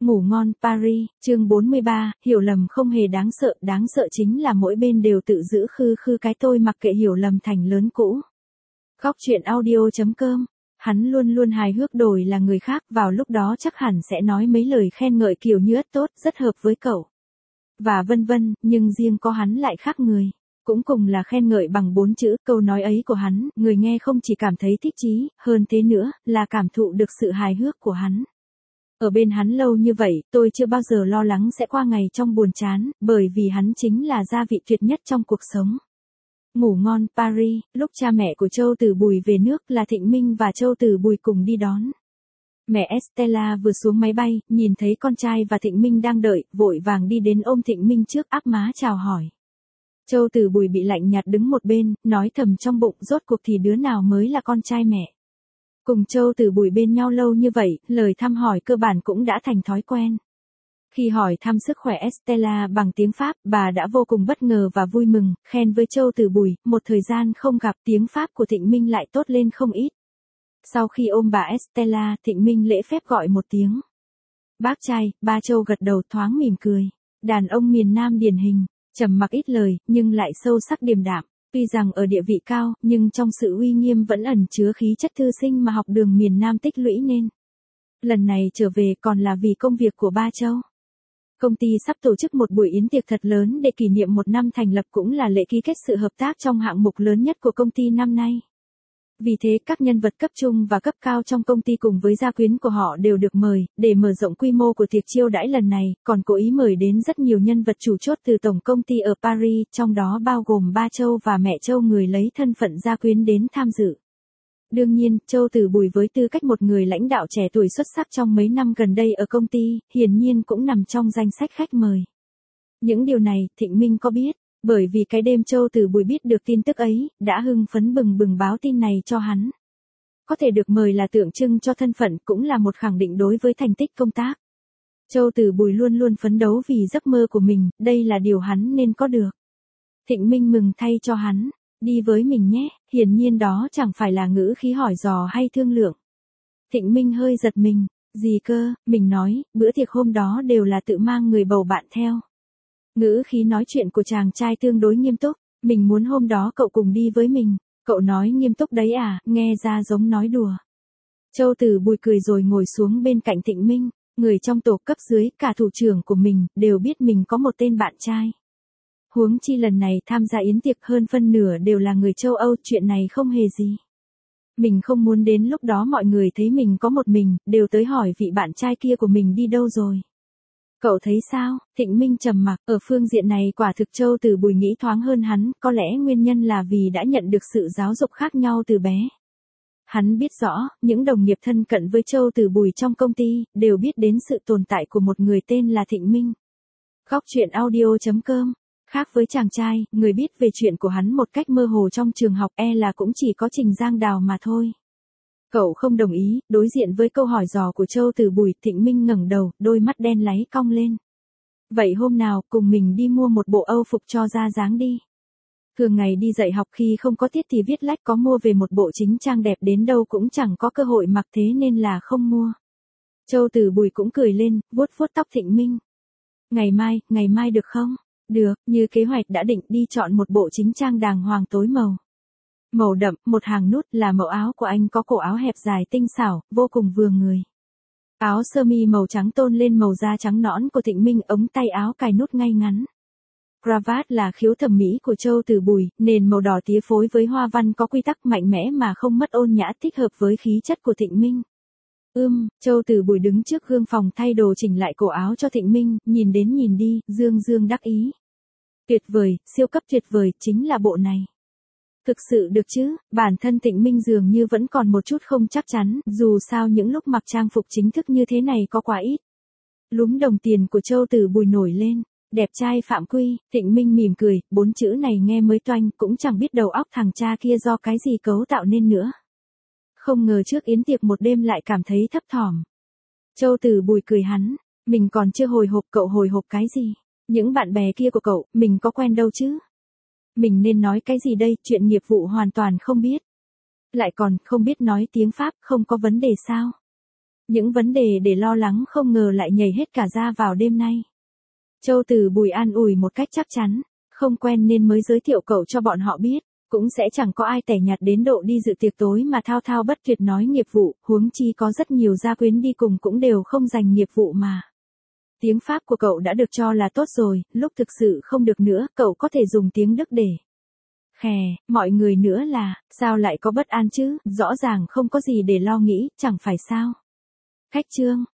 Ngủ ngon Paris, chương 43, hiểu lầm không hề đáng sợ chính là mỗi bên đều tự giữ khư khư cái tôi mặc kệ hiểu lầm thành lớn cũ. Góc chuyện audio.com, hắn luôn luôn hài hước đổi là người khác vào lúc đó chắc hẳn sẽ nói mấy lời khen ngợi kiểu như ất tốt, rất hợp với cậu. Và vân vân, nhưng riêng có hắn lại khác người. Cũng cùng là khen ngợi bằng 4 chữ, câu nói ấy của hắn, người nghe không chỉ cảm thấy thích chí, hơn thế nữa, là cảm thụ được sự hài hước của hắn. Ở bên hắn lâu như vậy, tôi chưa bao giờ lo lắng sẽ qua ngày trong buồn chán, bởi vì hắn chính là gia vị tuyệt nhất trong cuộc sống. Ngủ ngon Paris, lúc cha mẹ của Châu Tử Bùi về nước là Thịnh Minh và Châu Tử Bùi cùng đi đón. Mẹ Estella vừa xuống máy bay, nhìn thấy con trai và Thịnh Minh đang đợi, vội vàng đi đến ôm Thịnh Minh trước áp má chào hỏi. Châu Tử Bùi bị lạnh nhạt đứng một bên, nói thầm trong bụng rốt cuộc thì đứa nào mới là con trai mẹ. Cùng Châu Tử Bùi bên nhau lâu như vậy, lời thăm hỏi cơ bản cũng đã thành thói quen. Khi hỏi thăm sức khỏe Estella bằng tiếng Pháp, bà đã vô cùng bất ngờ và vui mừng, khen với Châu Tử Bùi, một thời gian không gặp tiếng Pháp của Thịnh Minh lại tốt lên không ít. Sau khi ôm bà Estella, Thịnh Minh lễ phép gọi một tiếng. Bác trai, ba Châu gật đầu thoáng mỉm cười. Đàn ông miền Nam điển hình, trầm mặc ít lời, nhưng lại sâu sắc điềm đạm. Tuy rằng ở địa vị cao, nhưng trong sự uy nghiêm vẫn ẩn chứa khí chất thư sinh mà học đường miền Nam tích lũy nên. Lần này trở về còn là vì công việc của ba Châu. Công ty sắp tổ chức một buổi yến tiệc thật lớn để kỷ niệm 1 năm thành lập cũng là lễ ký kết sự hợp tác trong hạng mục lớn nhất của công ty năm nay. Vì thế các nhân vật cấp trung và cấp cao trong công ty cùng với gia quyến của họ đều được mời, để mở rộng quy mô của tiệc chiêu đãi lần này, còn cố ý mời đến rất nhiều nhân vật chủ chốt từ tổng công ty ở Paris, trong đó bao gồm ba Châu và mẹ Châu người lấy thân phận gia quyến đến tham dự. Đương nhiên, Châu Tử Bùi với tư cách một người lãnh đạo trẻ tuổi xuất sắc trong mấy năm gần đây ở công ty, hiển nhiên cũng nằm trong danh sách khách mời. Những điều này, Thịnh Minh có biết. Bởi vì cái đêm Châu Tử Bùi biết được tin tức ấy, đã hưng phấn bừng bừng báo tin này cho hắn. Có thể được mời là tượng trưng cho thân phận, cũng là một khẳng định đối với thành tích công tác. Châu Tử Bùi luôn luôn phấn đấu vì giấc mơ của mình, đây là điều hắn nên có được. Thịnh Minh mừng thay cho hắn, đi với mình nhé, hiển nhiên đó chẳng phải là ngữ khí hỏi dò hay thương lượng. Thịnh Minh hơi giật mình, gì cơ, mình nói, bữa tiệc hôm đó đều là tự mang người bầu bạn theo. Ngữ khí nói chuyện của chàng trai tương đối nghiêm túc, mình muốn hôm đó cậu cùng đi với mình, cậu nói nghiêm túc đấy à, nghe ra giống nói đùa. Châu Tử Bùi cười rồi ngồi xuống bên cạnh Thịnh Minh, người trong tổ cấp dưới, cả thủ trưởng của mình, đều biết mình có một tên bạn trai. Huống chi lần này tham gia yến tiệc hơn phân nửa đều là người châu Âu, chuyện này không hề gì. Mình không muốn đến lúc đó mọi người thấy mình có một mình, đều tới hỏi vị bạn trai kia của mình đi đâu rồi. Cậu thấy sao? Thịnh Minh trầm mặc, ở phương diện này quả thực Châu Tử Bùi nghĩ thoáng hơn hắn, có lẽ nguyên nhân là vì đã nhận được sự giáo dục khác nhau từ bé. Hắn biết rõ, những đồng nghiệp thân cận với Châu Tử Bùi trong công ty, đều biết đến sự tồn tại của một người tên là Thịnh Minh. Góc chuyện audio.com, khác với chàng trai, người biết về chuyện của hắn một cách mơ hồ trong trường học là cũng chỉ có Trình Giang Đào mà thôi. Cậu không đồng ý, đối diện với câu hỏi dò của Châu Tử Bùi, Thịnh Minh ngẩng đầu, đôi mắt đen láy cong lên. Vậy hôm nào, cùng mình đi mua một bộ Âu phục cho ra dáng đi. Thường ngày đi dạy học khi không có tiết thì viết lách có mua về một bộ chính trang đẹp đến đâu cũng chẳng có cơ hội mặc thế nên là không mua. Châu Tử Bùi cũng cười lên, vuốt vuốt tóc Thịnh Minh. Ngày mai được không? Được, như kế hoạch đã định đi chọn một bộ chính trang đàng hoàng tối màu. Màu đậm, một hàng nút là mẫu áo của anh có cổ áo hẹp dài tinh xảo, vô cùng vừa người. Áo sơ mi màu trắng tôn lên màu da trắng nõn của Thịnh Minh, ống tay áo cài nút ngay ngắn. Cravat là khiếu thẩm mỹ của Châu Tử Bùi, nền màu đỏ tía phối với hoa văn có quy tắc mạnh mẽ mà không mất ôn nhã, thích hợp với khí chất của Thịnh Minh. Châu Tử Bùi đứng trước gương phòng thay đồ chỉnh lại cổ áo cho Thịnh Minh, nhìn đến nhìn đi, dương đắc ý. Tuyệt vời, siêu cấp tuyệt vời, chính là bộ này. Thực sự được chứ, bản thân Thịnh Minh dường như vẫn còn một chút không chắc chắn, dù sao những lúc mặc trang phục chính thức như thế này có quá ít. Lúm đồng tiền của Châu Tử Bùi nổi lên, đẹp trai phạm quy, Thịnh Minh mỉm cười, 4 chữ này nghe mới toanh, cũng chẳng biết đầu óc thằng cha kia do cái gì cấu tạo nên nữa. Không ngờ trước yến tiệc một đêm lại cảm thấy thấp thỏm. Châu Tử Bùi cười hắn, mình còn chưa hồi hộp, cậu hồi hộp cái gì? Những bạn bè kia của cậu, mình có quen đâu chứ? Mình nên nói cái gì đây, chuyện nghiệp vụ hoàn toàn không biết. Lại còn không biết nói tiếng Pháp, không có vấn đề sao? Những vấn đề để lo lắng không ngờ lại nhảy hết cả ra vào đêm nay. Châu Từ Bùi an ủi một cách chắc chắn, không quen nên mới giới thiệu cậu cho bọn họ biết, cũng sẽ chẳng có ai tẻ nhạt đến độ đi dự tiệc tối mà thao thao bất tuyệt nói nghiệp vụ, huống chi có rất nhiều gia quyến đi cùng cũng đều không dành nghiệp vụ mà. Tiếng Pháp của cậu đã được cho là tốt rồi, lúc thực sự không được nữa, cậu có thể dùng tiếng Đức để khè, mọi người nữa là, sao lại có bất an chứ, rõ ràng không có gì để lo nghĩ, chẳng phải sao. Khách trương,